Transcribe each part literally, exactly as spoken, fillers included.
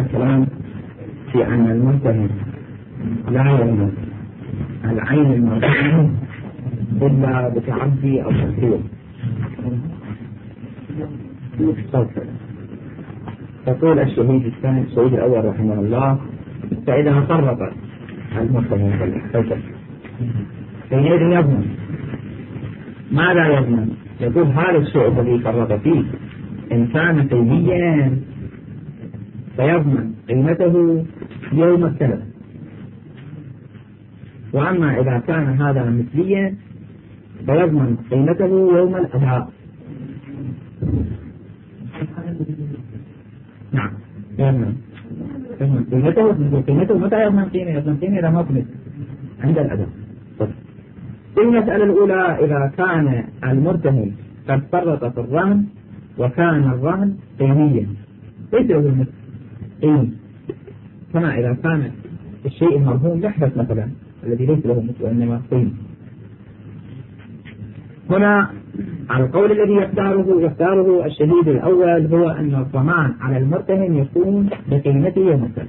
الكلام في أن المرتهن لا يضمن العين المرتهن إلا بتعدي أو تفريط. تقول الشهيد الثاني الشهيد الأول رحمه الله: فإذا فرط المرتهن بالحجة فحينئذ يضمن. ماذا يضمن؟ يقول هذا الشيء الذي فرط فيه إن كان سيئا فيضمن قيمته يوم التلف، وأما إذا كان هذا مثليا فيضمن قيمته يوم الأداء. نعم يضمن قيمته. قيمته متى يضمن قيمة؟ يضمن قيمة إذا ما كنت عند الأداء. في المسألة الأولى إذا كان المرتهن قد فرط في الرهن وكان الرهن قيميا ليس له المثل قيم، كما إذا كان الشيء المرهون يحدث مثلا الذي ليس له مثل وإنما قيم. هنا القول الذي يختاره يختاره الشهيد الأول هو أن الضمان على المرتهن يكون بقيمته يوم التلف.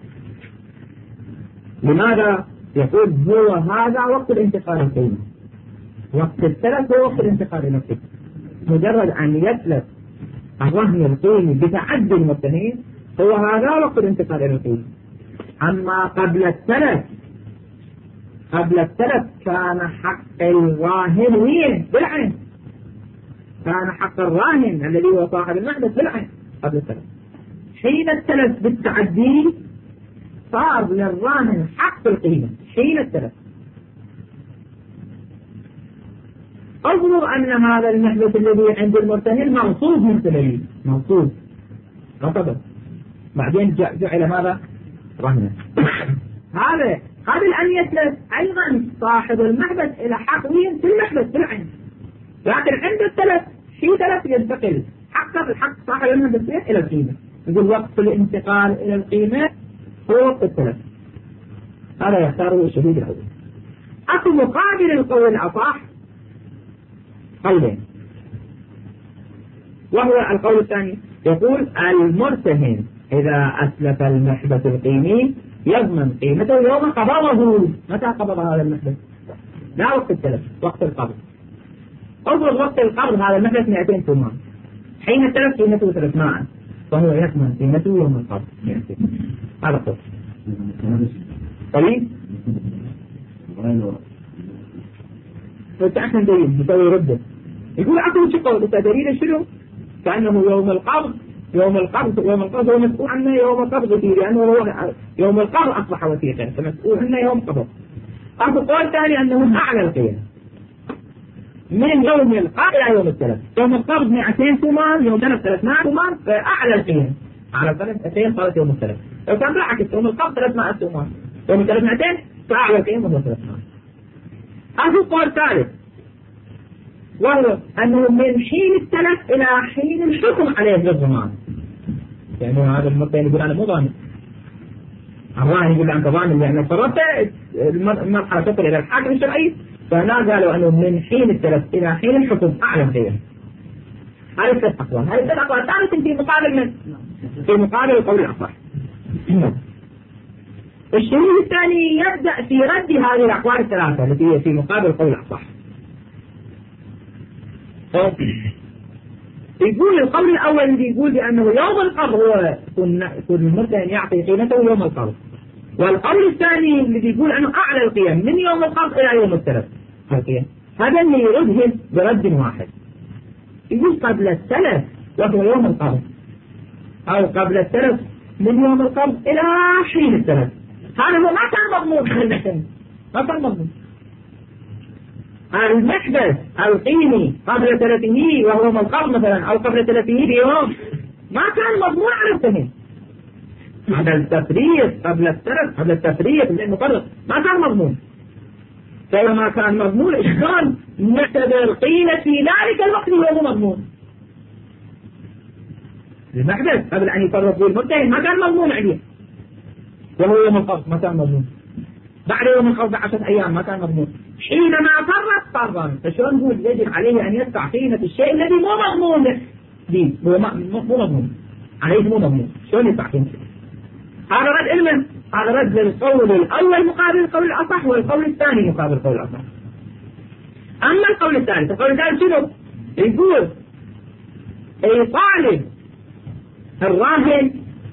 لماذا؟ يقول هو هذا وقت الانتقال القيمة، وقت التلف هو وقت الانتقال إلى القيمة. مجرد أن يتلف الرهن القيمي بتعدي المرتهن هو هذا وقت الانتقال إلى القيمة. أما قبل التلف قبل التلف كان حق الراهن وين؟ بالعين. كان حق الراهن الذي هو صاحب المحدث بالعين قبل التلف. حين التلف بالتعدي صار للراهن حق القيمة حين التلف. أظهر أن هذا المحدث الذي عند المرتهن موصوف من سلبي موصوف رفضه بعدين جعل ماذا؟ رهنه. هذا قبل أن يتلف أيضا صاحب المحدث إلى حق وين؟ في المحدث بالعين، لكن عند التلف في تلف ينتقل حق الحق صاحب المحدث إلى القيمة. يقول وقت الانتقال إلى القيمة هو وقت التلف. هذا يختاره الشهيد الأول. أخذ مقابل القول الأصح قولين، وهو القول الثاني يقول المرتهن إذا أسلف المحدث القيمي يضمن قيمته يوم قبضه. متى قبض هذا المحدث؟ لا وقت التلف، وقت القبض. أفرض وقت القبض هذا المحدث مئتين ثمان، حين التلف قيمته ثلاثمائة، فهو يضمن قيمته يوم القبض مئتين. هذا قصد طيب. فتأخذ دليل يسوي رده يقول أقول شو قول دليل شنو؟ كأنه يوم القبض يوم القبض يوم القبض هو مسؤول عنه يوم القبض فيه، لأنه هو يوم القبض أصبح وثيقا فمسؤول عنه يوم القبض. أخذ قول ثاني أنه أعلى القيم من يوم القبض إلى يوم التلف. يوم القبض مئتين ثمان، يوم التلف ثلاثمائة ثمان، فأعلى القيم على التلف مئتين صارت يوم التلف. لو كان بالعكس يوم القبض ثلاثمائة ثمان، يوم التلف مئتين، فأعلى القيم وهو ثلاثمائة. أخذ قول ثالث وهو أنه من حين التلف إلى حين الحكم عليه بالضمان. يعني هذا المرتين يقول أنا مو ضامن، الراهن يقول أنت ضامن لأن فرطت المرحلة تصل إلى الحاكم الشرعي، فهنا قالوا أنه من حين التلف إلى حين الحكم أعلى القيم. هذه ثلاث أقوال، هذه ثلاث أقوال ثالث في مقابل من؟ في مقابل القول الأصح. الشهيد الثاني يبدأ في رد هذه الأقوال الثلاثة التي هي في مقابل القول الأصح. يقول القول الأول الذي يقول بأنه يوم القبض هو كل المرتهن يعطي قيمته يوم القبض، والقول الثاني الذي يقول أنه أعلى القيم من يوم القبض إلى يوم التلف. هذا اللي يرده برد واحد. يقول قبل التلف وهو يوم القبض، أو قبل التلف من يوم القبض إلى حين التلف. هذا هو ما كان مضمون في المحدث، ما كان مضمون. المحدث القيمي قبل تلفه وهو يوم القبض مثلا، أو قبل تلفه بيوم، ما كان مضمون على التهم. هذا التفريط قبل التلف، قبل التفريط للمفرط ما كان مضمون. فإذا ما كان مضمون شلون نعتبر قيمة في ذلك الوقت وهو مضمون؟ المحدث قبل أن يفرط به المتهم ما كان مضمون عليه وهو يوم القبض ما كان مضمون، بعد يوم القبض بعشرة أيام ما كان مضمون. حينما فرط فرط، فشلون نقول يجب عليه أن يدفع قيمة الشيء الذي مو مضمون به، هو مو مضمون عليه، مو مضمون، شلون يدفع قيمته؟ هذا رد علمه، هذا رد للقول الأول مقابل القول الأصح، والقول الثاني مقابل القول الأصح. أما القول الثالث، القول الثالث شنو؟ يقول يطالب الراهن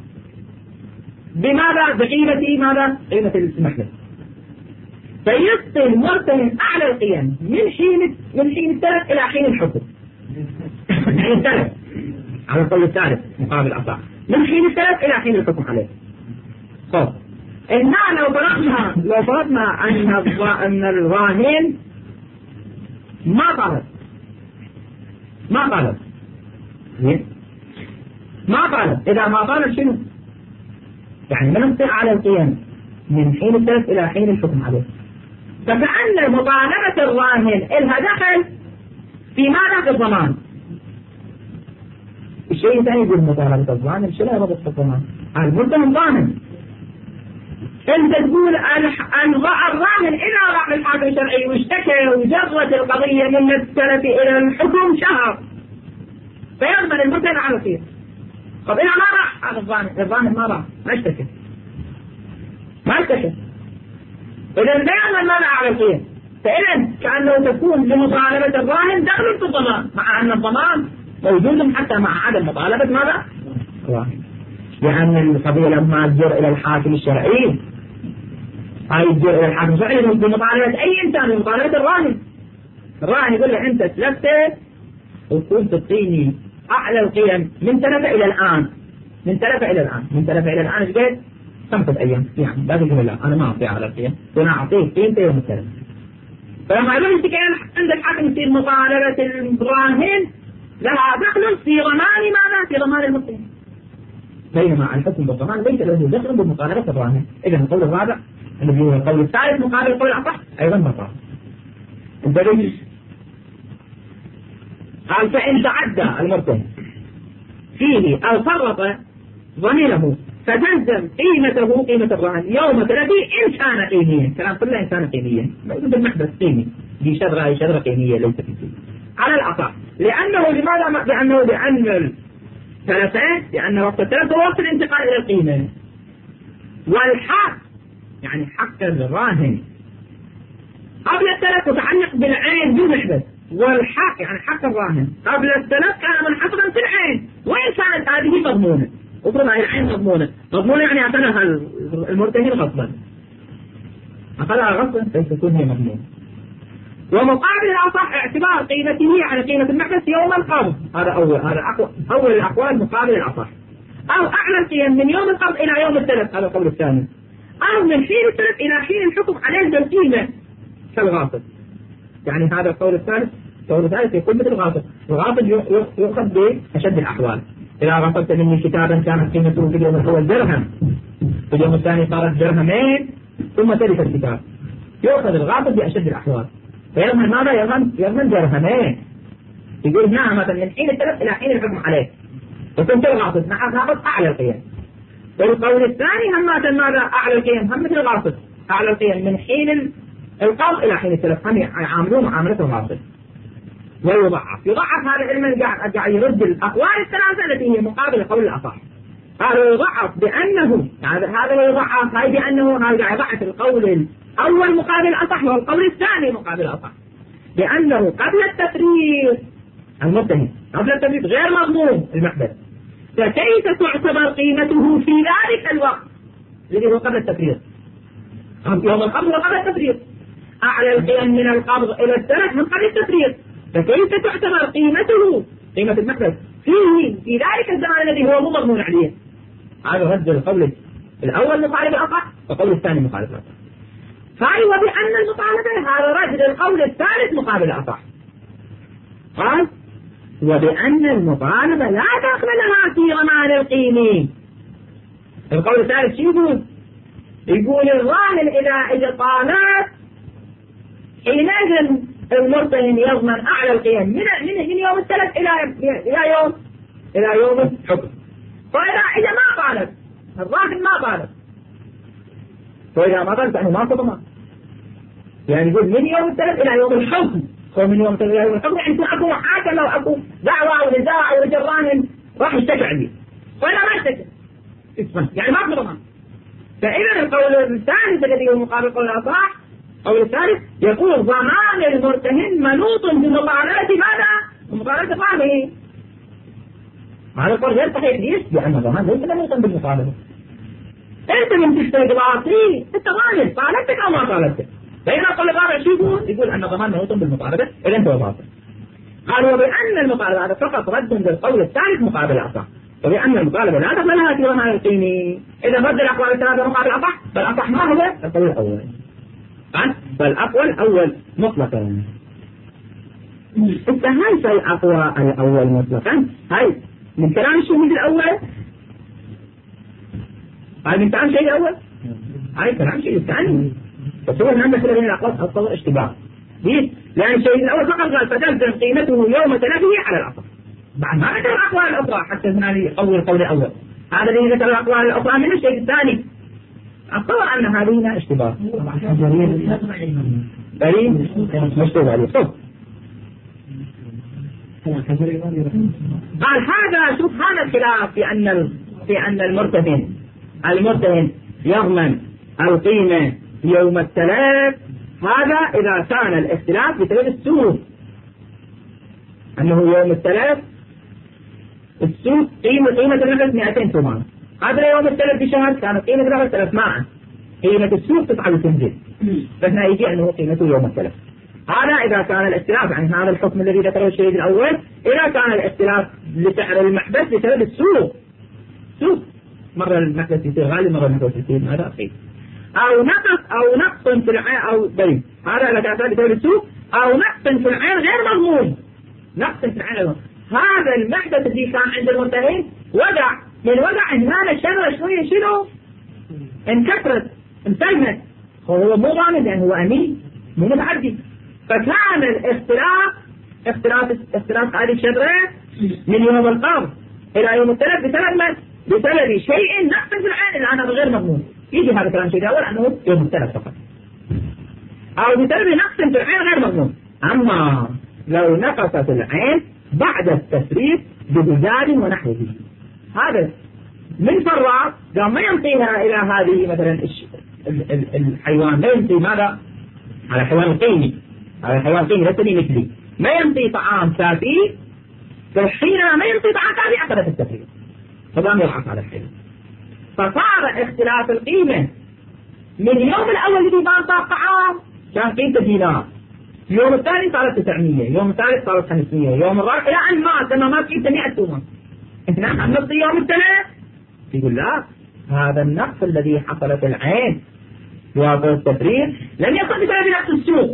بماذا؟ بقيمة ماذا؟ قيمة المحبس، فيعطي المرتهن أعلى القيم من حين من حين التلف إلى حين الحكم. من حين التلف على القول الثالث مقابل الأصح، من حين التلف إلى حين الحكم عليه. طب إننا لو فرضنا لو فرضنا أن أن الراهن ما طالب ما طالب ما طالب إذا ما طالب شنو؟ يعني ما نمسك على القيم من حين التلف إلى حين الحكم عليه. فكأن مطالبة الراهن إلها دخل في ماذا؟ في الضمان. الشيء الثاني يقول مطالبة الراهن ايش لها ربط الضمان؟ المرتهن ضامن. انت تقول الراهن إذا راح للحاكم الشرعي واشتكى وجرت القضية من التلف إلى الحكم شهر فيضمن المرتهن على فيه. طب إذا ما راح هذا الظاهر، الظاهر ما راح ما اشتكى ما اشتكى إذا دائما ماذا على القيم؟ فإذا كأنه تكون لمطالبة الراهن دخل في الضمان، مع أن الضمان موجود حتى مع عدم مطالبة ماذا؟ الراهن. لأن القضية لما تجر إلى الحاكم الشرعي هاي تجر إلى الحاكم الشرعي بمطالبة أي إنسان بمطالبة الراهن. الراهن يقول له أنت تلفت وكنت تعطيني أعلى القيم من ثلاثة إلى الآن، من ثلاثة إلى الآن من ثلاثة إلى الآن إيش قد؟ خمسة أيام يعني لا تقول لا أنا ما أعطي على القيم، أنا أعطيه قيمته يوم الثلاث. فلما يقول أنت كان عند الحاكم يصير مطالبة الراهن لها دخل في ضمان ماذا؟ في ضمان المرتهن، بينما الحكم بالضمان ليس له دخل بمطالبة الراهن. إذا القول الرابع الذي هو القول الثالث مقابل القول الأصح أيضا مطالب. الدليل قال فإن تعدى المرتهن فيه أو فرط ضميره فتلزم قيمته قيمة الراهن يوم تلفيه إن كان قيميا. كلام كله إن كان قيميا، موجود المحبس قيمي، دي شذرة هي شذرة قيمية ليس في شيء على الأصح. لأنه لماذا؟ لأنه لأن التلفات لأن وقت التلف هو وقت الانتقال إلى القيمة، والحق يعني حق الراهن قبل التلف متعلق بالعين بالمحبس، والحق يعني حق الراهن قبل التلف كان منحصرا في العين، وإن كانت هذه مضمونة. افرض هاي العين مضمونة، مضمونة يعني أخذها المرتهن غصبا، أخذها غصبا فيكون هي مضمونة. ومقابل الأصح اعتبار قيمته على قيمة المحبس يوم القبض، هذا أول هذا أول الأقوال مقابل الأصح، أو أعلى القيم من يوم القبض إلى يوم التلف، هذا القول الثاني، أو من حين التلف إلى حين الحكم عليه بالقيمة كالغاصب. يعني هذا القول الثالث. القول الثالث يكون مثل الغاصب، الغاصب يؤخذ بأشد الأحوال. إذا غصبت مني كتابا كانت قيمته في اليوم الأول درهم، في اليوم الثاني صارت درهمين ثم تلف الكتاب، يؤخذ الغاصب بأشد الأحوال فيضمن ماذا؟ يضمن يضمن درهمين. يقول نعم مثلا من حين التلف إلى حين الحكم عليه وكنت الغاصب نعم غاصب أعلى القيم. والقول الثاني هم ماذا؟ أعلى القيم هم مثل الغاصب أعلى القيم من حين القبض إلى حين التلف، هم يعاملون معاملة الغاصب. ويضعف يضعف هذا العلم قاعد قاعد يرد الأقوال الثلاثة التي هي مقابل القول الأصح. هذا يضعف بأنه هذا هذا يضعف هاي بأنه هذا قاعد يضعف القول الأول مقابل الأصح والقول الثاني مقابل الأصح، لأنه قبل التفريط المرتهن قبل التفريط غير مضمون المحبس، فكيف تعتبر قيمته في ذلك الوقت الذي هو قبل التفريط؟ يوم القبض وقبل التفريط أعلى القيم من القبض إلى التلف من قبل التفريط، فكيف تعتبر قيمته قيمة المحبس فيه في ذلك الزمان الذي هو مو مضمون عليه؟ هذا رد القول الأول مخالف الأصح والقول الثاني مخالف الأصح. فأي وبأن المطالبة هذا رد القول الثالث مقابل الأصح. قال وبأن المطالبة لا دخل لها في ضمان القيمة. القول الثالث شو يقول؟ يقول الراهن إذا إذا طالب حينئذ المرتهن يضمن أعلى القيم من من يوم التلف إلى إلى يوم إلى يوم الحكم. فإذا إذا ما طالب الراهن ما طالب، فإذا ما طالب فإنه ما ضمان. يعني يقول من يوم التلف إلى يوم الحكم، هو من يوم التلف إلى يوم الحكم يعني يكون أكو محاكمة وأكو دعوة أو نزاع أو الراهن راح يشتكي عندي، فإذا ما اشتكى يعني ما في ضمان. فإذا القول الثالث الذي هو مقابل القول الأصح القول الثالث يقول ضمان المرتهن منوط بمقابلة ماذا؟ بمقابلة ضمانه. هذا القول غير صحيح. ليش؟ لأن الضمان ليس منوطا بالمقابلة. أنت من تشتري باطل أنت ضامن طالبتك أو ما طالبتك. فإذا القول الرابع شو يقول؟ يقول أن الضمان منوط بالمقابلة إذا أنت باطل. قال وبأن المقابلة هذا فقط رد للقول الثالث مقابل الأصح، وبأن المقابلة لا دخل لها في ضمان القيمي. إذا رد الأقوال الثلاثة مقابل الأصح فالأصح ما هو القول الأول، فالأقوى الأول مطلقا. هل فالأقوى الأول مطلقا هاي من كلام الشهود الأول؟ هاي من كلام الشيء الأول؟ هاي كلام الشيء الثاني. بس هو هنا مثل بين الأقوال أصلا اشتباه. ليش؟ لأن الشيء الأول فقط قال فتلزم قيمته يوم تلفه على الأصل. بعد ما ذكر الأقوال الأخرى حتى هنا يقوي القول الأول. هذا الذي ذكر الأقوال الأخرى من الشيء الثاني. أتصور أن هذه اشتباه. بريء مشتبه عليه. صدق. قال هذا شوف هذا الخلاف في أن في أن المرتهن المرتهن يضمن القيمة يوم التلف. هذا إذا كان الاختلاف بسبب السوق، أنه يوم التلف السوق قيمة قيمة النفس مئتين ثمان، هذا يوم التلف بشهر كانت قيمة النفس ثلاثمائة، قيمة السوق تسعة وتنزل، فهنا يجي أنه قيمته يوم التلف. هذا إذا كان الاختلاف عن هذا الحكم الذي ذكره الشهيد الأول. إذا كان الاختلاف لسعر المحبس بسبب السوق، سوق مرة المحبس يصير غالي مرة المحبس يصير هذا أخير، أو نقص أو نقص في العين أو بريد، هذا إذا كان بسبب السوق، أو نقص في العين غير مضمون، نقص في العين غير. هذا المحدث اللي كان عند المرتهن وقع من وقع هنا الشغلة شوية شنو؟ انكسرت انسجمت، هو مو ضامن لأنه هو أمين مو متعدي. فكان الاختلاف اختلاف اختلاف هذه الشجرة من يوم القبض إلى يوم التلف بسبب من؟ بسبب شيء نقص في العين الآن هذا غير مضمون. يجي هذا الكلام شيء أول أنه يوم التلف فقط، أو بسبب نقص في العين غير مضمون. أما لو نقصت العين بعد التفريط ببزار ونحوه، هذا من فرع قام ما ينطيها إلى هذه مثلا الحيوان، لا ينطي ماذا؟ على الحيوان القيمي، على الحيوان القيمي ليس لي مثلي، ما ينطي طعام كافي، فحينما ما ينطي طعام كافي عقدت التفريط فقام يضعف على الحيوان. فصار اختلاف القيمة من اليوم الأول الذي ما انطى الطعام كان قيمته دينار، اليوم الثاني صارت تسعمية، يوم الثالث صارت خمسمية، يوم الرابع إلى أن مات لما مات قيمته مئة تومان. هنا نقص يوم الثلاث يقول لا، هذا النقص الذي حصلت العين بواسطة التفريط لم يكن بسبب نقص السوق،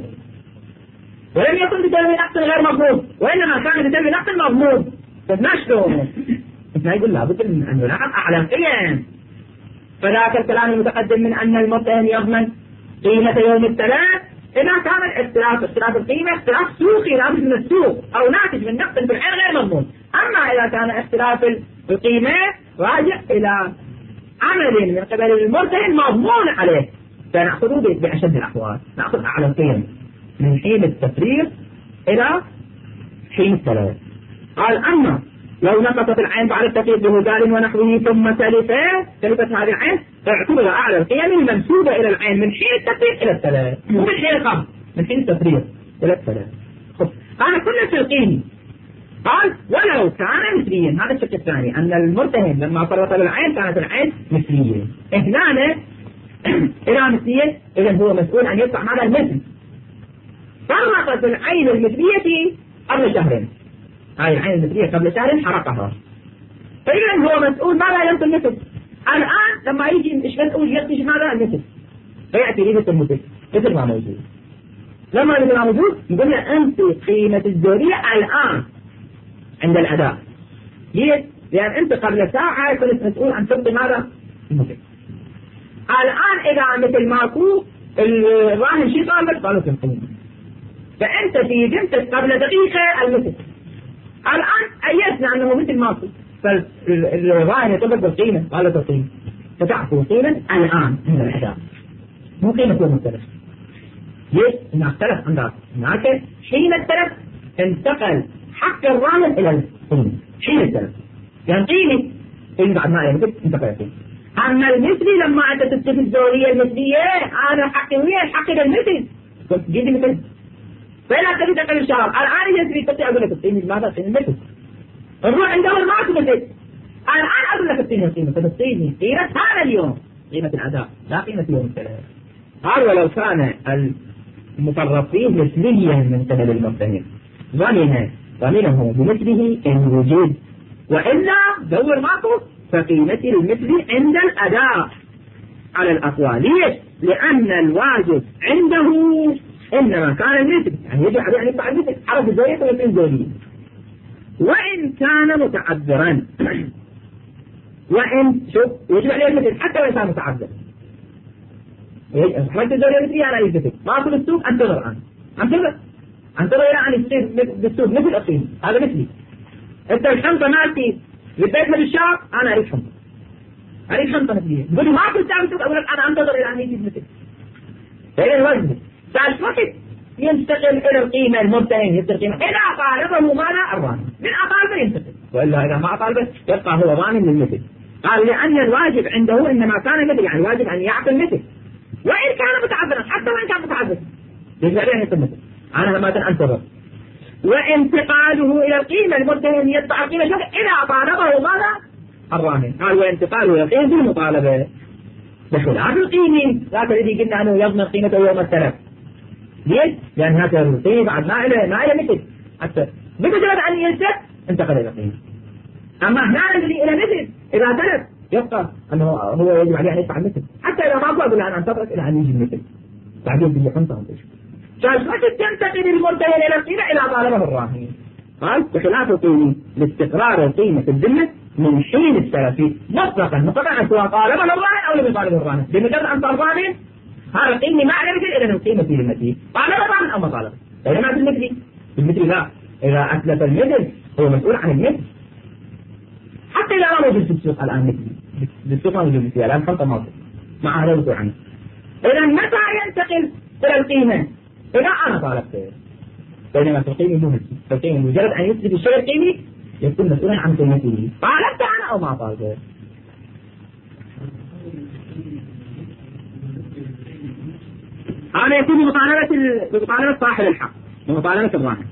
ولم يكن بسبب نقص غير مضمون، وإنما كان بسبب نقص مضمون. فنشره هنا يقول لابد من أن يلاحظ أعلى القيم. فذاك الكلام المتقدم من أن المرتهن يضمن قيمة يوم الثلاث إذا كان الاختلاف اختلاف القيمة اختلاف سوقي لابد من السوق أو ناتج من نقص في العين غير مضمون. أما إذا كان اختلاف القيمة راجع إلى عمل من قبل المرتهن مضمون عليه، فنأخذه بأشد الأحوال، نأخذ أعلى القيم من حين التفريط إلى حين الثلاث. قال أما لو نقصت العين بعد التفريط بهدال ونحوه ثم تلفت تلفت هذه العين فاعتبر أعلى القيم المنسوبة إلى العين من حين التفريط إلى الثلاث، مو من حين القبض، من حين التفريط إلى الثلاث. هذا كله في القيم. قال ولو كان مثليا، هذا الشق الثاني أن المرتهن لما فرط بالعين كانت العين مثلية، هنا إذا مثلية إذا هو مسؤول أن يدفع ماذا المثل. فرطت العين المثلية قبل شهرين، هاي العين المثلية قبل شهر حرقها، فإذا هو مسؤول ماذا ينطي المثل. الآن لما يجي مش مسؤول يكتشف ماذا المثل، فيأتي ريبة المثل مثل ما موجود. لما مثل ما موجود يقول له أنت قيمة الزورية الآن عند الأداء. ليش؟ لأن أنت قبل ساعة كنت مسؤول أن تنطي ماذا المثل. الآن إذا مثل ماكو الراهن شيء طالبك قالوا في القيمة، فأنت في جمتك قبل دقيقة المثل. الآن أيسنا أنه مثل ماكو، فالراهن يطلب بالقيمة قالوا في القيمة، فتعطوا قيمة الآن من الأداء مو قيمة يوم التلف. ليش؟ إنه اختلف عن ذلك، هناك حين التلف انتقل حق الراهن إلى القيمة حين التلف، يعني قيمة اللي بعد ما يمكن انتقل القيمة. أما المثلي لما أنت تتفق الزولية المثلية أنا حقي ويا حقي للمثل قلت جيدي مثل فلا تبي تقل الشهر الآن يجري تستطيع أقول لك الطين ماذا الطين المثل نروح عندهم ما مثل الآن أقول لك الطين القيمة فالطين قيمة هذا اليوم قيمة الأداء لا قيمة يوم الثلاث. قال ولو كان المتصرفين مثليا من قبل المتهم ظنها ظنه بمثله إن وجد وإلا دور ماكو فقيمة المثل عند الأداء على الأقوال. ليش؟ لأن الواجب عنده إنما كان المثل يعني يجب عليه أن يدفع المثل حرف الزوية والمثل زوجية وإن كان متعذرا وإن شوف يجب عليه المثل حتى وإن كان متعذر حرف الزوجية مثلية أنا يثبت ما أقول السوق أنتظر الآن أنتظر أنتظر يعني يصير بالسوق مثل أقيم هذا مثلي. أنت الحنطة مالتي لبيتها بالشعر أنا أريد حنطة أريد حنطة مثلية تقول ما كنت تعمل سوق أقول لك أنا أنتظر إلى أن يجي مثل فإذا الوزن ثالث وقت ينتقل إلى القيمة المرتهن يصير قيمة إذا طالبه ماذا الراهن من أطالبه ينتقل وإلا إذا ما أطالبه يبقى هو ظانن للمثل. قال لأن الواجب عنده إنما كان مثل يعني الواجب أن يعطي المثل وإن كان متعذرا حتى وإن كان متعذر يجب عليه أن يعطي المثل أنا لما أنتظر وانتقاله إلى القيمة المرتهن يدفع القيمة إذا طالبه ماذا الراهن. قال وانتقاله إلى القيمة بالمطالبة بخلاف القيمة ذاك الذي قلنا أنه يضمن قيمته يوم التلف. ليش؟ لأن هذا القيمة بعد ما إلى ما إلى مثل حتى بمجرد أن ينسى انتقل إلى القيمة. أما هنا الذي إلى مثل إذا تلف يبقى أنه هو يجب عليه أن يدفع المثل حتى إذا ما أقول أن أنتظرك إلى أن يجي المثل بعدين بيجي حنطة فالوقت تنتقل المرتهن إلى القيمة إلى طالبه الراهن. قال بخلاف القيمة لاستقرار القيمة في الذمة من حين السلف مطلقا مطلقا سواء طالبه الراهن أو لم يطالبه الراهن بمجرد أن صار الراهن هذا القيمة ما على مثل إذا القيمة في ذمته طالب الراهن أو ما طالب بينما في المثل المثل لا إذا أتلف المثل هو مسؤول عن المثل حتى إذا ما موجود في السوق الآن مثل بالسوق ما موجود فيها الآن خلطة موجود مع هذا المسؤول عنه. إذا متى ينتقل إلى القيمة إذا أنا طالبته بينما في القيمة مو مثل في القيمة مجرد أن يثبت الشيء القيمي يكون مسؤولا عن قيمته طالبت أنا أو ما طالبته. هذا يكون بمطالبة بمطالبة صاحب الحق بمطالبة الراهن.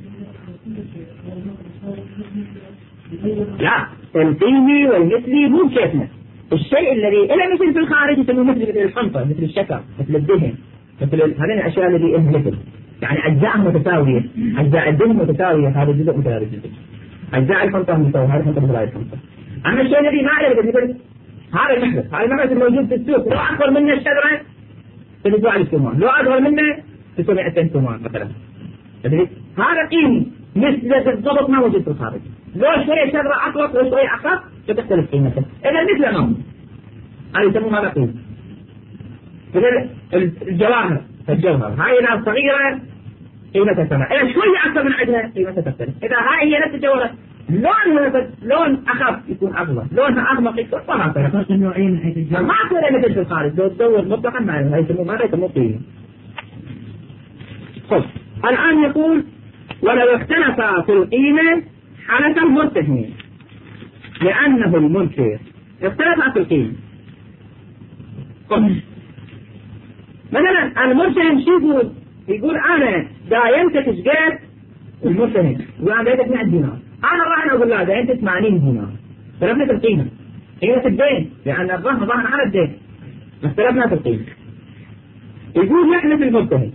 لا القيمي والمثلي مو كيفنا الشيء الذي إلى مثل في الخارج يسموه مثل مثل الحنطة مثل الشكر مثل الدهن مثل هذين الأشياء الذي إلها مثل يعني أجزاء متساوية أجزاء الدهن متساوية هذا جزء مثل هذا الجزء أجزاء الحنطة متساوية هذا الحنطة مثل هذا الحنطة. أما الشيء الذي ما له مثل هذا المحبس هذا المحبس الموجود في السوق لو أكبر منه الشجرة تدفع على الثمان لو أصغر منه تسوي مئتين ثمان مثلا هذا قيمي مثل بالضبط ما موجود في الخارج لو شوية شجرة أطلق لو شوية أخف ستختلف قيمته إذا مثل ما هو هذا يسموه هذا قيمي. مثل الجواهر الجوهر هاي إذا صغيرة قيمتها سبعة إذا شوية أكثر من عندها قيمتها تختلف. إذا هاي هي نفس الجوهر لونها لون أخف يكون أفضل لونها أغمق يكون ما فرق ما أكثر مثل في الخارج لو تدور مطلقا ما يسموه ماذا يسموه قيمي. خب الآن يقول ولو اختلف في القيمة حالة المرتهن لأنه المنكر اختلف في القيمة. مثلا المرتهن شو يقول يقول أنا داينتك شقيت المرتهن وأنا داينتك مئة دينار أنا راح أقول لا داينتك ثمانين دينار اختلفنا في القيمة قيمة الدين لأن الرهن ظهر على الدين اختلفنا في القيمة. يقول نحن في المرتهن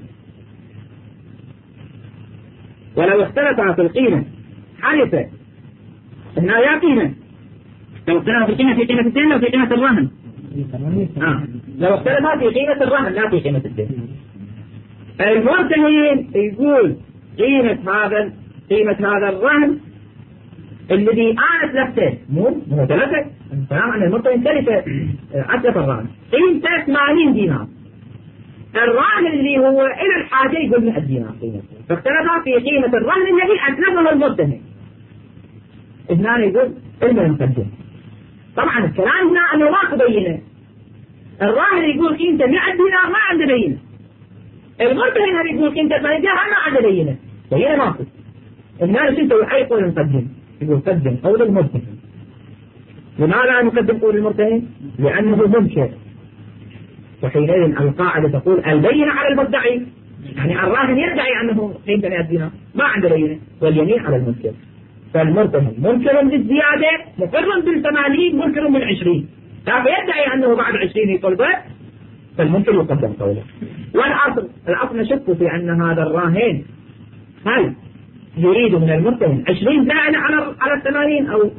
ولو اختلف في القيمة حلف هنا يا قيمة لو اختلف في القيمة في قيمة الدين لو في قيمة الرهن آه. لو اختلف في قيمة الرهن لا في قيمة الدين. المرتهن يقول قيمة هذا قيمة هذا الرهن الذي أنا تلفته مو مو تلفه الكلام عن المرتهن تلفه أتلف الرهن قيمته ثمانين دينار الرهن اللي هو إلى الحاجة يقول مئة دينار قيمته فاختلف في قيمة الرهن الذي أتلفه المرتهن. اثنان يقول إلما يقدم طبعا الكلام هنا أنه ما تبينه الراهن يقول قيمته مئة دينار ما عنده بينه المرتهن هذا يقول قيمته ثمانين دينار ما عنده بينه بينه ما في الناس شو يسوي أي قول نقدم يقول قدم قول المرتهن لماذا نقدم قول المرتهن؟ لأنه منكر. وحينئذ القاعدة تقول البينة على المدعي، يعني الراهن يدعي أنه قيمة مئة دينار ما عنده بينة، واليمين على المنكر. فالمرتهن منكر بالزيادة، مقر بالثمانين، منكر بالعشرين، فيدعي أنه بعد عشرين يطلبه، فالمنكر يقدم قوله. والأصل الأصل نشك في أن هذا الراهن هل يريد من المرتهن عشرين زائدة على على الثمانين أو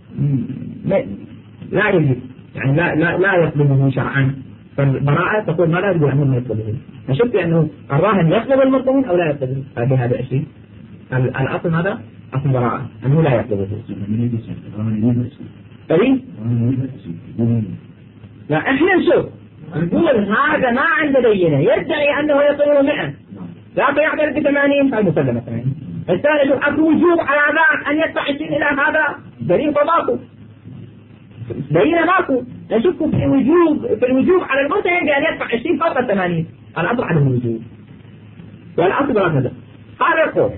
لا يريد، يعني لا لا لا يطلبه شرعا. فالبراءة تقول ما لا يريد أنه يطلبه. نشك في أنه الراهن يطلب المرتهن أو لا يطلبه بهذا الشيء. الأصل هذا أصل براءة أنه لا يطلبه. طيب لا إحنا نشوف نقول هذا ما عنده بينة، يدعي أنه يطلب مئة، لا فيعترف بثمانين فالمسلمة ثمانين. الثاني يقول أكو وجوب على هذا أن يدفع عشرين إلى هذا، دليل فماكو بينة ماكو. نشك في وجوب في الوجوب على المرتهن بأن يدفع عشرين فوق الثمانين، الأصل عدم الوجوب والأصل هكذا. قال يقول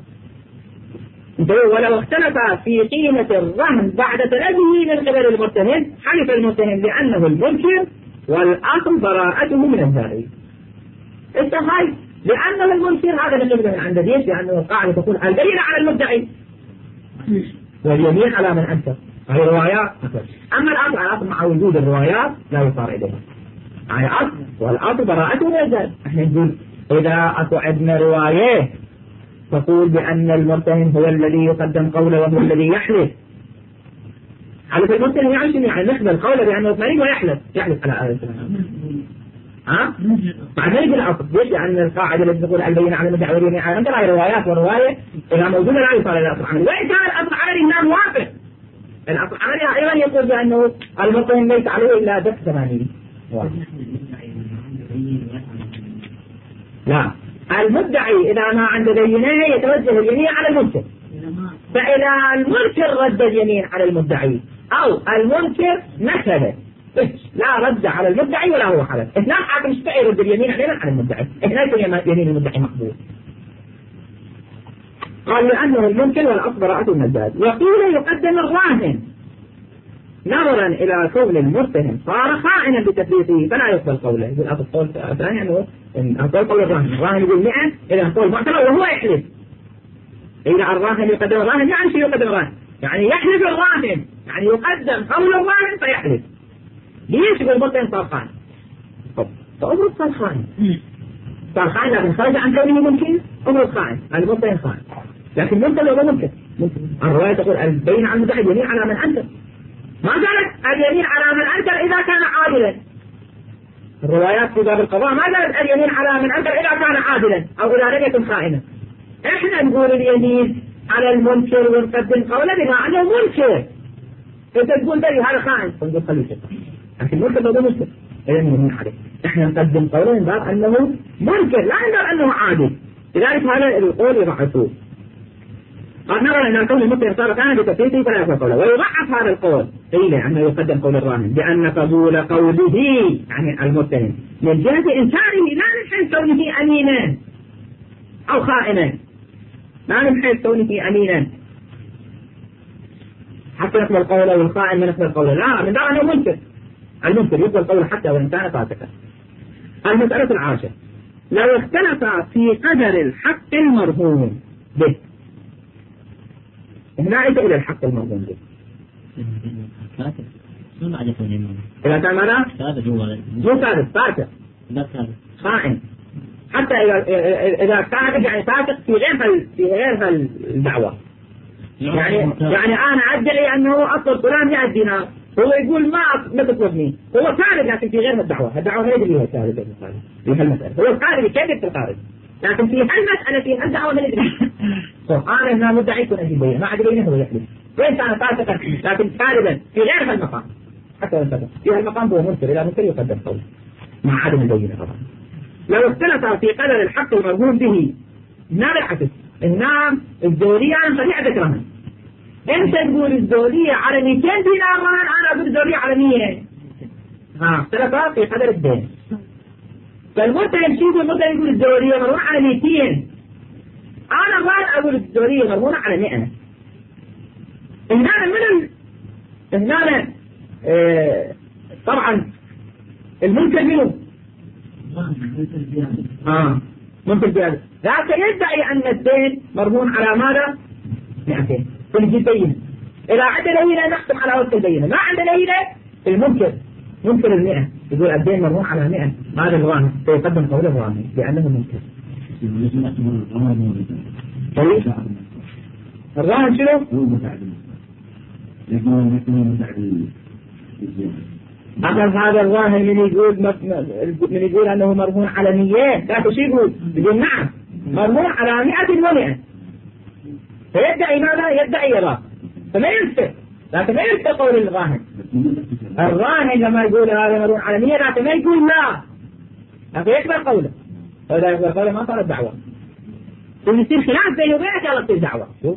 ولو اختلف في قيمة الرهن بعد تلبيه من قبل المرتهن حلف المرتهن لأنه المنكر والأصل براءته من الزائد. استهاي لأنه المنكر هذا نقبله من عند ليش؟ لأنه القاعدة تقول البينة على المدعي واليمين على من أنكر. هذه روايات. أما الأصل الأصل مع وجود الروايات لا يصار إليها. هاي أصل والأصل براءته من الزائد. احنا نقول إذا أكو عندنا رواية تقول بأن المرتهن هو الذي يقدم قوله وهو الذي يحلف. حلف المرتهن يعني شنو؟ يعني نقبل قوله بأنه اثنين ويحلف يحلف على آية السلام. ها؟ بعد ذلك الأصل ليش؟ لأن القاعدة التي تقول البينة على المدعي واليمين على أنت هاي روايات والرواية إذا موجودة لا يصار إلى الأصل العملي. وإن كان الأصل العملي هنا موافق. الأصل العملي أيضا يقول بأنه المرتهن ليس عليه إلا دفع ثمانين. لا المدعي إذا ما عنده بينة يتوجه اليمين على المنكر، فإذا المنكر رد اليمين على المدعي أو المنكر نكله لا رد على المدعي ولا هو حلف. اثنان حاكم اشتعي يرد اليمين علينا على المدعي، اثنين يمين المدعي مقبول. قال لأنه المنكر والأصل براءته من الزائد. وقيل يقدم الراهن نظرا إلى كون المرتهن صار خائنا بتفريطه فلا يقبل قوله. يقول أصل قول ثاني أنه أقول قول الراهن، الراهن يقول مئة إذا قول معتبر وهو يحلف. إذا الراهن يقدم الراهن يعني شو يقدم الراهن؟ يعني يحلف الراهن، يعني يقدم قول الراهن فيحلف. ليش يقول المرتهن صار خائن؟ طب فأمرض صار خائن، صار خائن لكن خرج عن كونه ممكن أمرض خائن، المرتهن خائن لكن ممكن ولا ممكن؟ الرواية تقول البين عن المدعي اليمين على من أنكر، ما قالت اليمين على من أنكر إذا كان عادلا. الروايات في باب القضاء ما قالت اليمين على من أنكر إذا كان عادلا أو إذا لم يكن خائنا. إحنا نقول اليمين على المنكر ونقدم قوله بما أنه منكر. أنت تقول بلي هذا خائن فنقول خليك، لكن منكر هذا منكر إذا من عليه. إحنا نقدم قوله من باب أنه منكر لا نقول أنه عادل، لذلك هذا القول يضعفوه. قد نرى أن كون المسلم صار كان بتفريطه فلا يقبل قوله. ويضعف هذا القول قيل أنه يقدم قول الراهن بأن قبول قوله يعني المتهم من جهة إنكاره لا من حيث كونه أمينا أو خائنا، لا من حيث كونه أمينا حتى يقبل قوله والخائن من يقبل قوله، لا من دار أنه منكر. المنكر يقبل قوله حتى وإن كان فاسقا. المسألة العاشرة لو اختلف في قدر الحق المرهون به. هنا إذا إلى الحق المرهون به إذا كان ماذا؟ مو ثابت فاسق خائن، حتى إذا إذا ثابت يعني فاسق في غير في غير الدعوة. يعني يعني أنا أدعي أنه أطلب فلان مئة دينار، هو يقول ما ما تطلبني، هو ثابت لكن في غير الدعوة. الدعوة ما يدري هو ثابت في هالمسألة، هو ثابت كيف في الخارج لكن في هالمسألة في هالدعوة ما يدري. أنا هنا مدعي كن أجيب بينه ما عاد بينه هو يحلف وين كان فاسقا لكن ثابتا في غير هالمقام. حتى وإن ثبت في هالمقام هو منكر، إذا منكر يقدم قوله مع عدم البينة طبعا. لو اختلف في قدر الحق المرهون به ما بالعكس النعم الزولية عن طريقة ذكرها. انت تقول الزولية على مئتين دينار رهن، انا اقول الزولية على مية. ها اختلفا في قدر الدين. فالمرتهن شيء المرتهن يقول الزولية مرهون على مئتين، انا الرهن اقول الزولية مرهونة على مئة. هنا من ال... هنا اه طبعا المنكر منه اه منكر بهذا، لكن يدعي أن الدين مرهون على ماذا؟ مئتين تنجي بينه. إذا عندنا هنا نختم على وقت البينة، ما عندنا هنا المنكر منكر المئة يقول الدين مرهون على مئة، هذا الراهن سيقدم قول الراهن لأنه منكر. طيب الراهن شنو؟ أخذ هذا الراهن من يقول من يقول أنه مرهون على مئة، لا تشيبه يقول نعم مرهون على مئة ومئة، فيدعي ماذا؟ يدعي الراهن فما ينفع، لكن ما ينفع قول الراهن. الراهن لما يقول هذا مرهون على مئة لكن ما يقول لا، لكن يقبل قوله، فإذا يقبل قوله ما صارت دعوة، يصير خلاف بينه وبينك يلا تصير دعوة. شوف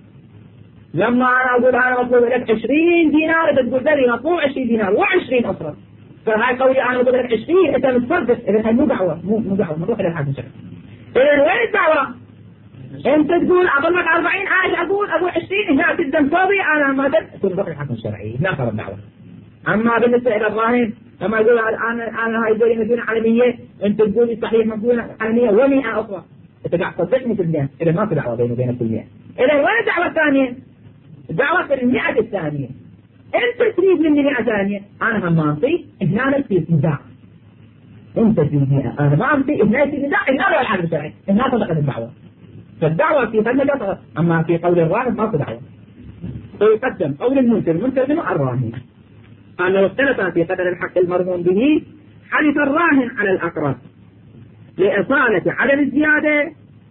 لما أنا أقول أنا مطلوب لك عشرين دينار إذا تقول ذلك مطلوب عشرين دينار وعشرين أصلا، فهاي قولي أنا أقول لك عشرين أنت متصرف، إذا هاي مو دعوة مو مو دعوة نروح إلى الحاكم الشرعي. إذا وين الدعوة؟ أنت تقول أقول لك أربعين أنا أقول أقول عشرين هنا تقدم صوبي أنا ما تد تروح إلى الحاكم الشرعي هنا صار الدعوة. أما بالنسبة إلى الراهن لما يقول أنا أنا هاي دولي مدينة على مية أنت تقولي صحيح مدينة على مية ومئة أصلا، أنت قاعد تصدقني في المئة، إذا ما في دعوة بينه وبينك المئة. إذا وين الدعوة الثانية؟ الدعوة المئة الثانية انت تريد مني مئة ثانية انا هم انطي هنا نصير نزاع، انت تريد مئة انا ما انطي هنا يصير نزاع، هنا لا الحاجة الشرعي هنا صدقت الدعوة، فالدعوة في فلنة اما في قول الراهن ما في دعوة. فيقدم قول المنكر المنكر منه الراهن قال لو اختلف في قدر الحق المرهون به حلف الراهن على الأقرب لإصالة عدم الزيادة.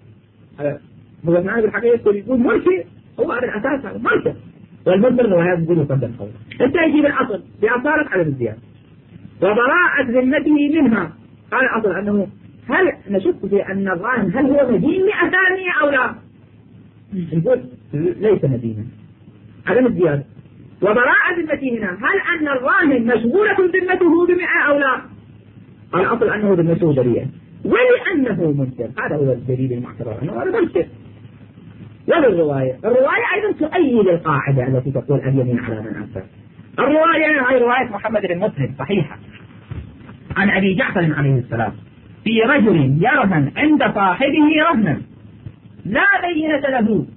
هو معنى بالحقيقة يقول ملكي هو على الأساس هذا ملكي، والمنكر روايات يقول يقدم قوله انت يجيب الأصل بأصالة عدم الزيادة وبراءة ذمته منها. قال الأصل أنه هل نشك في أن الراهن هل هو مدين مئة ثانية أو لا؟ يقول ليس مدينا عدم الزيادة. وبراءة ذمته هنا هل أن الراهن مشغولة ذمته بمئة أو لا؟ قال الأصل أنه ذمته بريئة ولأنه منكر، هذا هو الدليل المعتبر أنه هذا منكر. وللرواية الرواية أيضا تؤيد القاعدة التي تقول اليمين على من أنكر. الرواية هي رواية محمد بن مسلم صحيحة عن أبي جعفر عليه السلام في رجل يرهن عند صاحبه رهنا لا بينة له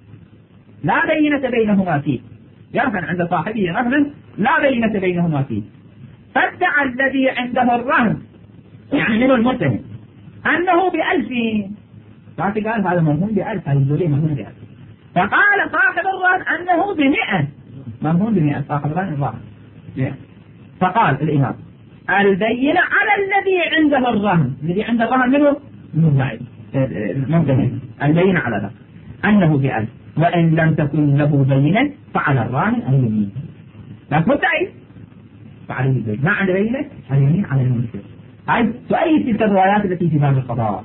لا بينة بينهما فيه، يرهن عند صاحبه رهنا لا بينة بينهما فيه، فادعى الذي عنده الرهن يعني منه المتهم أنه بألفين، فقال هذا مرهون بألف، هذا الزولي مرهون بألف، فقال صاحب الرهن أنه بمئة مرهون بمئة، صاحب الرهن الرهن مئة. فقال الإمام البينة على الذي عنده الرهن، الذي عنده الرهن منه مزعج الممتهن، البينة على ذلك أنه بألف، وإن لم تكن له بينة فعلى الراهن اليمين، لا مدعي فعليه البينة، ما عنده بينة اليمين على المنكر. هاي تؤيد تلك الروايات التي في باب القضاء.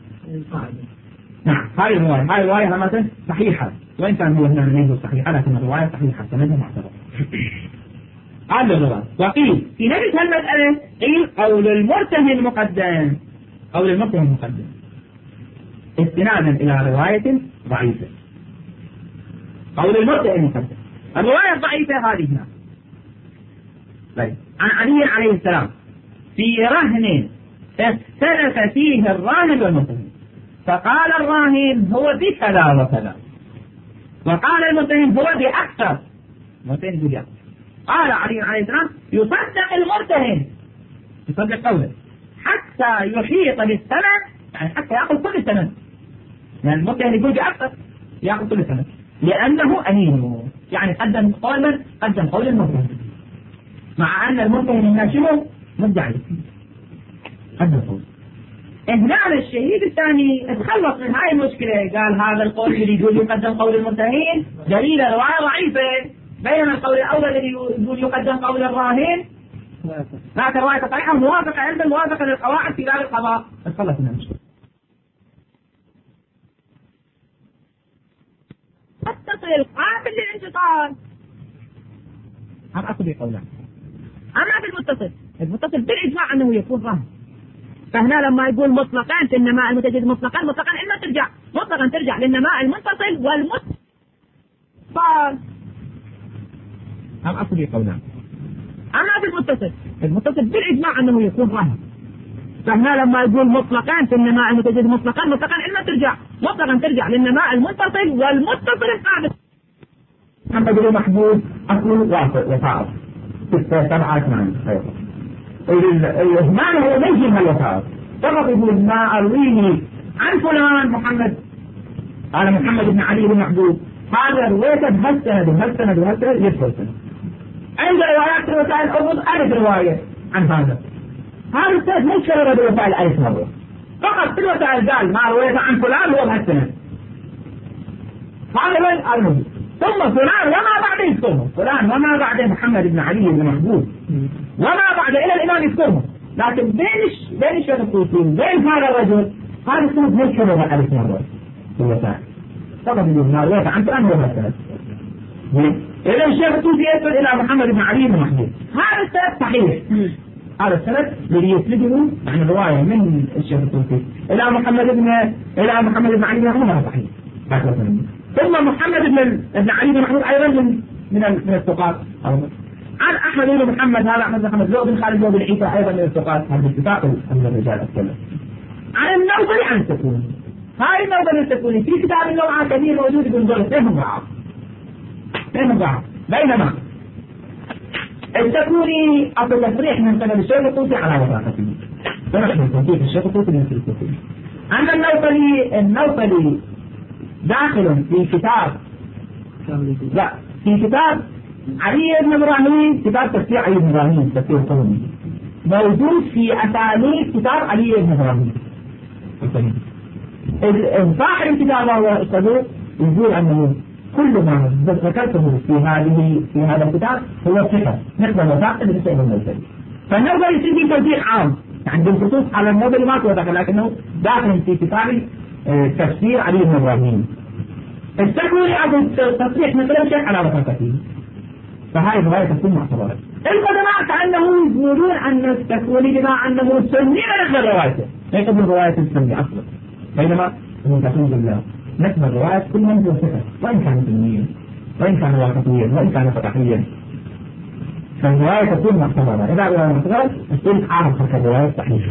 نعم هذه الرواية هذه الرواية مثلا صحيحة، وإن كان هو هنا من صحيحة لكن الرواية صحيحة سندها معتبر. هذا الرواية. وقيل في نفس المسألة قيل قول المرتهن مقدم، قول المرتهن مقدم استنادا إلى رواية ضعيفة، قول المرتهن مقدم. الرواية الضعيفة هذه هنا طيب عن علي عليه السلام في رهن اختلف فيه الراهن والمرتهن، فقال الراهن هو بكذا وكذا، وقال المرتهن هو بأكثر، المرتهن يقول أكثر. قال علي عليه السلام يصدق المرتهن، يصدق قوله حتى يحيط بالثمن، يعني حتى يأخذ كل الثمن، يعني المرتهن يقول بأكثر يأخذ كل الثمن لأنه أمين، يعني قدم قولا قدم قول المرتهن، مع أن المرتهن الناشئ مدعي قدم قول. هنا الشهيد الثاني تخلص من هاي المشكلة، قال هذا القول الذي يقول يقدم قول المرتهن دليل رواية ضعيفة، بينما القول الأول الذي يقول يقدم قول الراهن لا رواية صحيحة موافقة علما موافقة للقواعد في باب القضاء. تخلص من المشكلة. متصل قابل للانتقال، هذا أصل قوله. أما بالمتصل المتصل بالإجماع أنه يكون راهن، فهنا لما يقول مطلقا إنما المتجدد مطلقا مطلقا إما ترجع مطلقا ترجع للنماء المتصل والمتصل. هم أصل قولان. أما في المتصل المتصل بالإجماع أنه يكون رهن. فهنا لما يقول مطلقا في النماء المتجدد مطلقا مطلقا إما ترجع مطلقا ترجع للنماء المتصل والمتصل الثابت. محمد بن محمود أصل واسع وصعب ستة سبعة ثمانية. الإهمال هو ليس من الوسائط فقط يقول ما أرويه عن فلان محمد على محمد بن علي بن محبوب هذا رويته بهالسند وهالسند وهالسند يدخل سنة. عند روايات الوسائل أفضل ألف رواية عن هذا هذا السند مش كرر بالوسائل ألف مرة فقط في الوسائل قال ما رويته عن فلان هو بهالسند هذا وين أرمز ثم فلان وما بعد يذكرهم فلان وما بعد محمد بن علي بن محبوب وما بعد إلى الإمام يذكرهم لكن بينش بين الشيخ الطوسي بين هذا الرجل هذا السند مش كرر ألف مرة في الوسائل فقط يقول ما رويته عن فلان هو بهالسند. إذا الشيخ الطوسي يصل إلى محمد بن علي بن محبوب هذا السند صحيح. هذا السند الذي يسنده عن الرواية من الشيخ الطوسي إلى محمد بن إلى محمد بن علي بن محبوب هذا صحيح. ثم محمد بن بن علي بن محمود أيضا من من من الثقات. عن أحمد بن محمد هذا أحمد بن محمد زوج بن خالد زوج بن عيسى أيضا من الثقات. هذا اتفاق من الرجال أتكلم. عن النوبلي عن التكوني. هاي النوبلي التكوني في كتاب النوع كبير موجود بن زوج بينهم بعض. بينهم بعض. بينما التكوني أعطى تصريح من قبل الشيخ الطوسي على وثاقته. فنحن نصدق الشيخ الطوسي من الطوسي. عند النوبلي النوبلي داخل في كتاب لا في كتاب علي بن ابراهيم كتاب تفسير علي بن ابراهيم تفسير قومي موجود في اسانيد كتاب علي بن ابراهيم. صاحب الكتاب هو الصدوق يقول انه كل ما ذكرته في هذه في هذا الكتاب هو صفه نقبل وثاقه بالنسبه للنوبلي. فالنوبلي يسمي توزيع عام يعني بالخصوص على النوبلي ما توثق لكنه داخل في كتاب تفسير علي بن ابراهيم. التكوين أبو تصريح من غير شيء على وثاقته. فهذه الرواية تكون معتبرة. القدماء كأنه يقولون أن التكوين بما أنه سني نقبل روايته لا يقبل رواية السني أصلا. بينما المتكون بالله نقبل رواية كل من هو صفة وإن كان سنيا وإن كان واقعيا وإن كان فتحيا. فالرواية تكون معتبرة. إذا الرواية معتبرة تكون أعرف حركة الرواية صحيحة.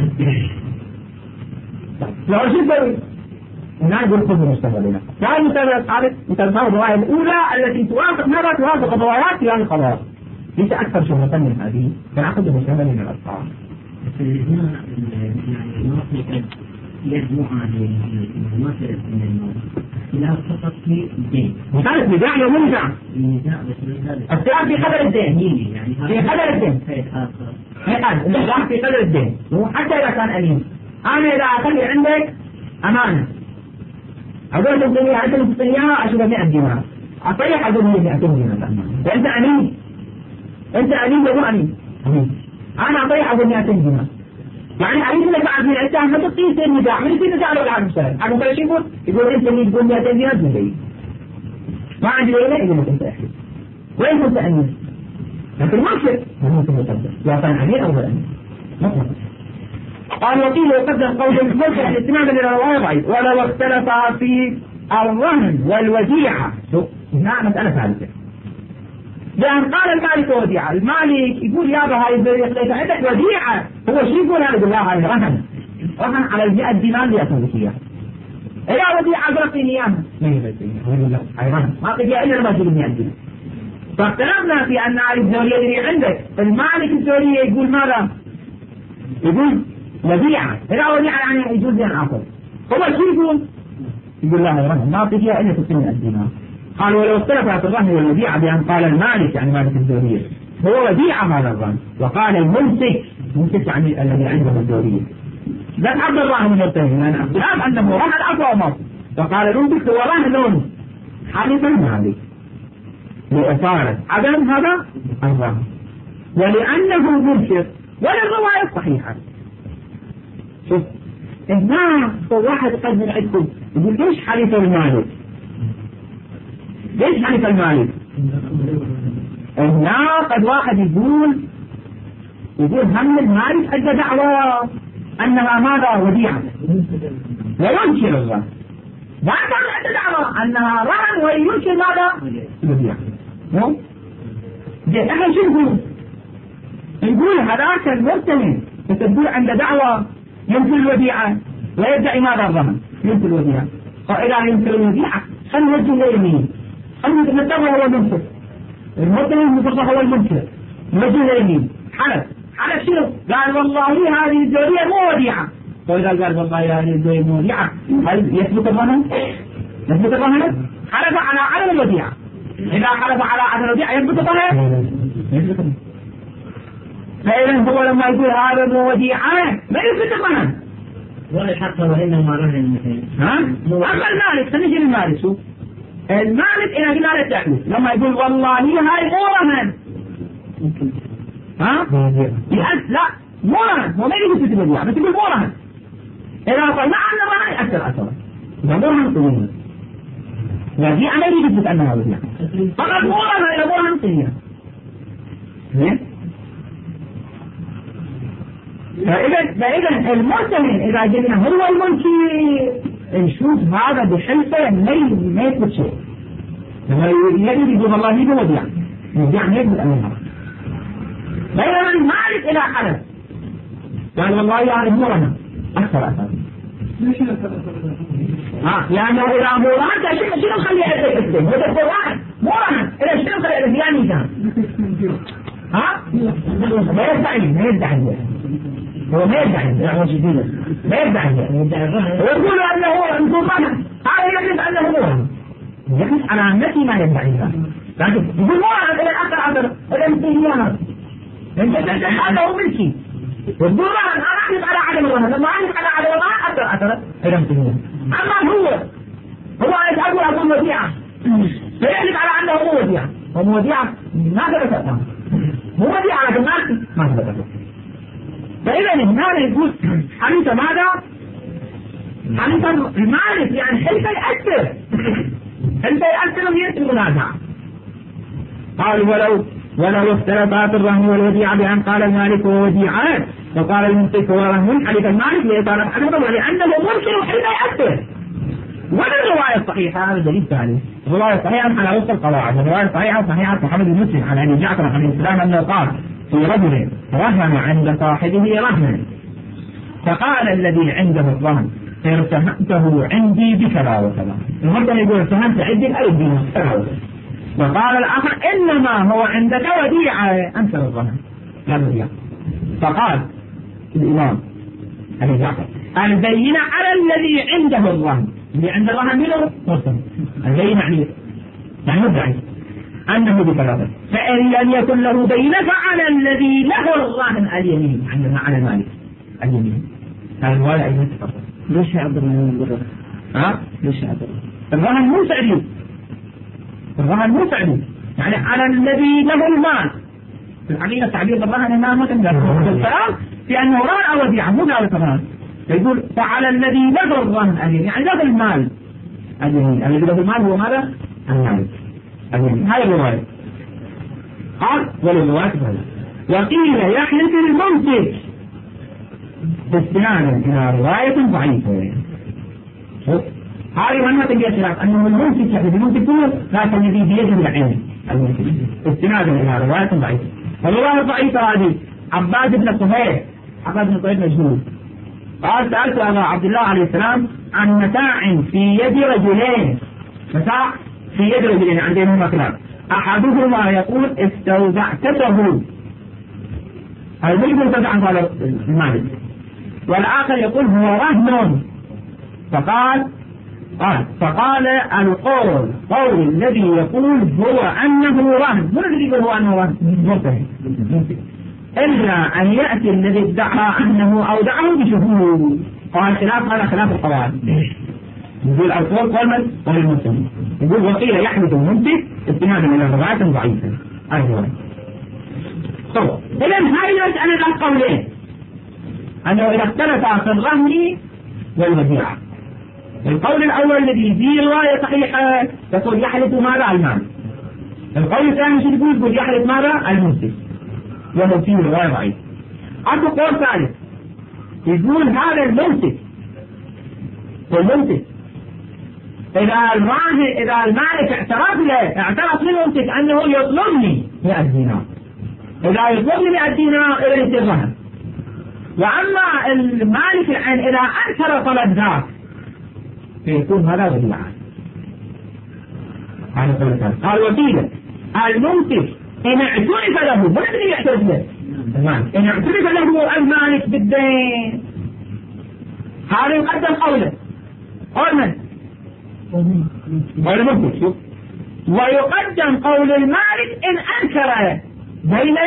لو شفت نعم بالخذ المستقبلين. فهذه المتابعة تعرف متابعة الرواية الأولى التي توافق مرة توافق الروايات في هذه القضايا. ليس أكثر شهرة من هذه فنأخذ المستقبل من الأصحاب. هنا المناطق يرجع عن المناطق من الموت. اختلاف فقط في الدين. مختلف نزاع يوم نزاع. نزاع بس اختلاف في قدر الدين. يعني في قدر الدين. هيقال النزاع في قدر الدين. حتى إذا كان أمين. أنا إذا أخلي عندك أمانة. أقول لك الدنيا أنت مستنياها أشوف مئة دينار أطيح أقول لك مئتين دينار فأنت أمين أنت أمين يقول أمين أمين أنا أطيح أقول مئتين دينار يعني أمين لك بعد من الإنسان ما تطيح يصير نزاع من يصير نزاع لو العالم سهل عالم سهل يقول يقول أنت اللي تقول مئتين دينار من ما عندي ليلة يقول لك أنت أحكي وين كنت أمين لكن ما شئت ما كنت مصدق لا كان أمين أو غير أمين مطلق. قال وقيل يقدم قول المفسر استنادا الى الروايه ضعيف ولو اختلف في الرهن والوديعه. هنا مساله ثالثه. لان قال المالك وديعه المالك يقول يا بها اذا عندك وديعه هو شو يقول هذا بالله هاي رهن رهن على المئة دينار اللي اعطوك اياها. اذا وديعه اعطيني اياها ما هي وديعه هاي رهن ما اعطيك الا ما تجيب مئة دينار. فاختلفنا في ان هذه الزوليه اللي عندك المالك الزوليه يقول ماذا؟ يقول وديعة. إذا وديعة يعني يجوز أن آخذ. هو شو يقول؟ يقول لا يرهن ما أعطي فيها إلا ستين الدينار. قال ولو اختلفت الرهن والوديعة بأن قال المالك يعني مالك الزورية هو وديعة هذا الرهن وقال الممسك الممسك يعني الذي عنده الزورية. لن عبد الرهن من التهين لأن اختلاف أنه رهن أقوى مصر فقال الممسك هو رهن حلف المالك لإثارة عدم هذا الرهن ولأنه ممسك وللرواية الصحيحة. شوف هنا واحد قد من عندكم يقول ليش حلف المالك؟ ليش حلف المالك؟ هنا قد واحد يقول يقول هم المالك عنده دعوة أنها ماذا وديعة وينكر الرهن. ما كان عنده دعوة أنها رهن وينكر ماذا؟ وديعة. زين احنا شو نقول؟ يقول هذاك المرتهن تقول عند دعوة ينفي الوديعة ويدعي ماذا الرهن ينفي الوديعة، فإذا ينفي الوديعة خلوا نوجه ليمين، خلوا نتبع هو المنكر، المرتهن المفرطة هو المنكر، نوجه ليمين حلف حلف شنو؟ قال والله هذه الزوجية مو وديعة، فإذا قال والله هذه الزوجية مو وديعة هل يثبت الرهن؟ يثبت الرهن؟ حلف على عدم الوديعة، إذا حلف على عدم الوديعة يثبت الرهن؟ يثبت الرهن. فإذا هو لما يقول هذا مو وديعة ما يثبت الرهن. والحق وإنما رهن ها؟ أما المالك خلينا نجي للمالك شوف. المالك إذا قلنا له تعرف لما يقول والله هاي مو رهن. ها؟ يأس لا مو رهن، هو ما يجي يثبت الوديعة بس يقول مو رهن. إذا قال نعم رهن يأثر أثره. إذا مو رهن قلنا. الوديعة ما يجي يثبت أنها وديعة. فقط مو رهن إذا مو رهن قلنا. زين؟ فإذا فإذا المرتهن إذا قلنا هو المنكر نشوف هذا بحلفه ما ما يثبت شيء. لما يريد يقول والله هي وديعة، وديعة ما يثبت أنها. بينما المالك إذا حلف قال والله يعني مو رهن أكثر أكثر. ها لأنه إذا مو رهن شنو شنو خليه يثبت؟ هذا هو واحد مو رهن إذا شنو خليه يثبت يعني كان. ها؟ ما يدعي ما يدعي هو ما يدعي ما يدعي ويقول أنه أنتم رهن، هذا يجب أنه مو رهن، يجب على نفسي ما يدعي لكن يقول مو رهن إذا أثر أثر إذا مثل هذا هو ملكي، يقول رهن أنا أحلف على عدم الرهن، لما أحلف على عدم الرهن أثر أثر إذا مثل أما هو هو يسأل أقول وديعة فيحلف على أنه مو وديعة، هو وديعة ما ثبت مو وديعة لكن ما ما ثبت. فإذا هنا يقول حلف ماذا؟ حلف المالك يعني حلف يأثر حلف يأثر ويأثر المنازعة. قال ولو ولو اختلفات الرهن والوديعة بأن قال المالك هو وديعات وقال المنطق هو رهن حلف المالك لإطالة حلفه ولأنه ممكن وحلف يأثر. ولا الرواية الصحيحة هذا دليل ثاني. الرواية الصحيحة على وسط القواعد، الرواية الصحيحة صحيحة محمد بن مسلم عن أبي جعفر عليه السلام أنه قال في رجل رهن عند صاحبه رهنا فقال الذي عنده الرهن ارتهنته عندي بكذا وكذا، المرتهن يقول ارتهنت عندي بألف دينار كذا وكذا، وقال الآخر إنما هو عندك وديعة أنكر الرهن لا وديعة. فقال الإمام أبي جعفر البينة على الذي عنده الرهن، اللي عنده الرهن منه مرتهن، البينة يعني يعني مدعي أنه بكذا، فإن لم يكن له بينة فعلى الذي له الرهن اليمين، عندنا على مالك اليمين. هذا الرواية أيضا تفضل. ليش يا عبد الرحمن بالرهن؟ ها؟ ليش يا عبد الرحمن؟ الرهن مو تعليل، الرهن مو تعليل، يعني على الذي له المال. في الحقيقة تعبير الرهن هنا ما تنقل الكلام في أنه رهن أو وديعة مو قالت الرهن، يقول فعلى الذي له الرهن اليمين يعني له المال اليمين، الذي له المال هو ماذا؟ المال. هاي الرواية. قال وللرواية هذا وقيل يحلف الممسك باستنادا إلى رواية ضعيفة. هذه من تجي خلاف أنه الممسك يحلف الممسك هو لكن الذي بيده العين الممسك استنادا إلى رواية ضعيفة. الرواية الضعيفة هذه عباد بن صهيب عباد بن صهيب مجهول قال سألت أبا عبد الله عليه السلام عن متاع في يد رجلين، متاع في يد رجلين عندهم كلام، أحدهما يقول استودعته هذا مش منتزع عن قال المالك، والآخر يقول هو رهن. فقال قال فقال القول قول الذي يقول هو أنه رهن، من الذي يقول هو أنه رهن؟ مرتهن، إلا أن يأتي الذي ادعى أنه أودعه بشهود. قال خلاف هذا خلاف القواعد، يقول القول قول من؟ قول المسلم. يقول وقيل يحدث الممسك استنادا إلى رواية ضعيفة. أيضا طبعا إذن هاي مسألة القولين أنه إذا اختلف في الرهن والوديعة، القول الأول الذي فيه رواية صحيحة تقول يحلف ماذا؟ المال. القول الثاني شو يقول؟ يقول يحلف ماذا؟ الممسك، وهو فيه رواية ضعيفة. أكو قول ثالث يقول هذا الممسك والممسك إذا الراهن إذا المالك اعترف له اعترف للممسك أنه يظلمني مئة دينار، إذا يطلب لي مئة دينار إلى الرهن. وأما المالك العين إذا أنكر طلب ذاك فيكون هذا وديعة. قال وكيلا الممسك إن اعترف له ما الذي يعترف له؟ إن اعترف له المالك بالدين هذا يقدم قوله قول من؟ قول الممسك. شوف ويقدم قول المالك إن أنكر بين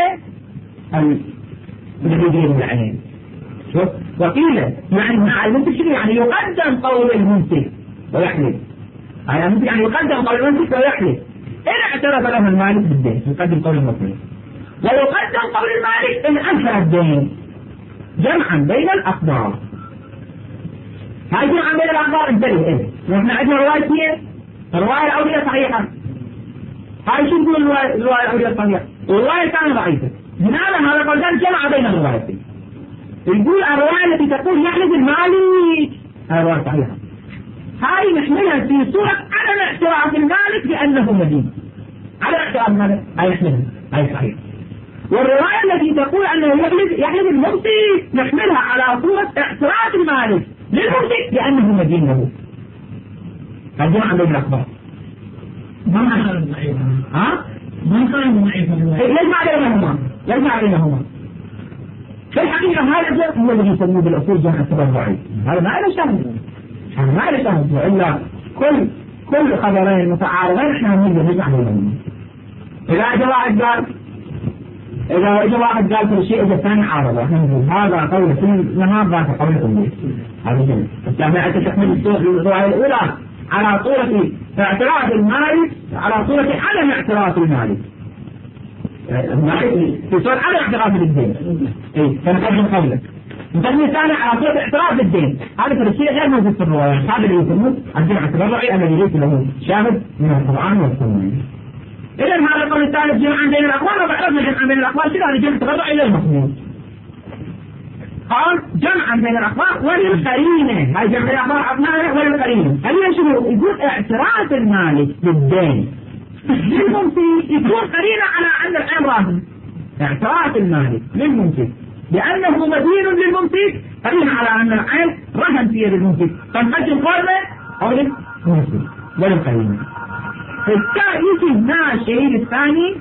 الذين العين. شوف وكيلا يعني مع الممسك يعني يقدم قول الممسك ويحلف يعني يقدم قول الممسك ويحلف إن اعترف له المالك بالدين يقدم قول الممسك ويقدم قول المالك إن أنكر الدين جمعا بين الأخبار. هاي جمعا بين الأخبار انتبه إيه نحن عندنا روايتين الرواية الأولية صحيحة. هاي شو تقول الرواية الأولية صحيحة والرواية كانت ضعيفة. لماذا هذا قدام جمع بين الروايتين؟ يقول الرواية التي تقول يحلف المالك هاي رواية صحيحة. هاي نحملها في صورة عدم اعتراف المالك بأنه مدين. عدم اعتراف المالك هاي نحملها هاي صحيح. والرواية التي تقول أنه يحلف يحلف الممسك نحملها على صورة اعتراف المالك للممسك بأنه مدين له. الجمع بين الأخبار. ما كان ضعيفا. ها؟ ما كان ضعيفا. ليش ما بينهما؟ ليش ما بينهما؟ في الحقيقة هذا هو الذي يسموه بالأصول جمع السبب ضعيف. هذا ما له شاهد. هذا ما له شاهد وإلا كل كل خبرين متعارضين احنا نريد نجمع بينهما. إذا أجى واحد قال إذا أجى واحد قال كل شيء إذا الثاني عارضه احنا نقول هذا قول كل نهار ذاك قول كل هذا جميل. بس أنت تحمل الرواية الأولى على صورة اعتراف المالك على صورة عدم اعتراف المالك. في صورة عدم اعتراف بالدين. إيه فنقدم قولك. نقدم الثاني على صورة اعتراف بالدين. هذا الشيء غير موجود في الرواية. هذا اللي يسموه الجمع التبرعي الذي ليس له شاهد من القرآن والسنة. إذا هذا القول الثالث جمعا بين الأقوال وبعرفنا جمعا بين الأقوال كذا هذا جمع التبرعي إلى المخلوق. قال جمعا بين الأخبار وللقرينة. هاي جمع بين الأخبار عطناها وللقرينة. قرينة شنو؟ يقول اعتراف المالك بالدين للممسك يكون قرينة على أن العين راهن. اعتراف المالك للممسك لأنه مدين للممسك قرينة على أن العين رهن في يد الممسك. فنقدم قوله أو للممسك وللقرينة. فالتالي هنا الشهيد الثاني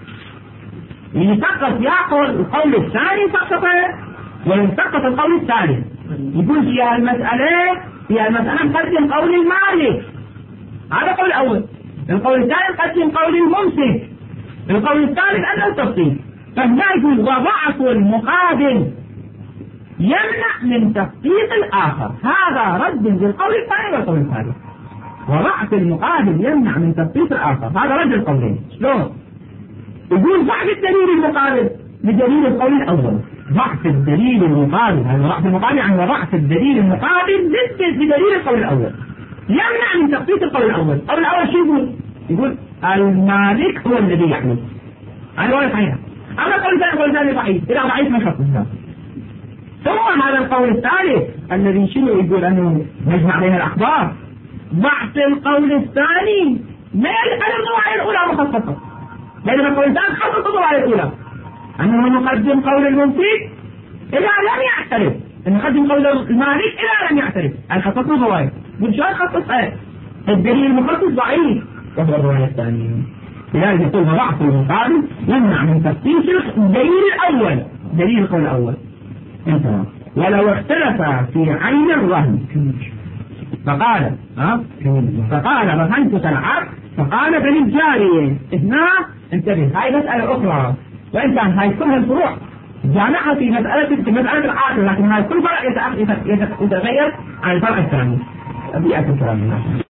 يسقط يأخذ القول الثاني فقط وينسقط القول الثالث. يقول في المسألة في المسألة نقدم قول المالك هذا قول الأول. القول الثاني نقدم قول الممسك. القول الثالث أنه التفصيل. فهنا يقول وضعف المقابل يمنع من تفصيل الآخر. هذا رد بالقول الثاني والقول الثالث. وضعف المقابل يمنع من تفصيل الآخر هذا رد القولين. شلون؟ يقول ضعف الدليل المقابل بدليل القول الأول. ضعف الدليل المقابل هذا ضعف المقابل يعني ضعف الدليل المقابل ضد بدليل القول الأول يمنع من تخطيط القول الأول. القول الأول شو يقول؟ يقول المالك هو الذي يحمل. هذا هو صحيح. هذا القول الثاني القول الثاني ضعيف. إذا ضعيف ما يخصص. ثم هذا القول الثالث الذي شنو يقول أنه نجمع بين الأخبار. ضعف القول الثاني ما يلقى الرواية الأولى مخصصة. لأن القول الثاني خصص الرواية الأولى أنه نقدم قول الممسك إذا لم يعترف. نقدم قول المالك إذا لم يعترف. هل خصصنا الرواية؟ من شو خصص ايه؟ الدليل المخصص ضعيف وهو الرواية الثانية. لذلك يقول ضعف المقابل يمنع من تخصيص الدليل الأول. دليل القول الأول انتهى. ولو اختلف في عين الرهن فقال ها فقال رهنتك العبد فقال بل الجارية هنا انتبه. هاي مسألة أخرى وإن كان هاي كلها الفروع جامعة في مسألة في مسألة العاقل لكن هاي كل فرع يتغير عن الفرع الثاني. أبي أكل كلام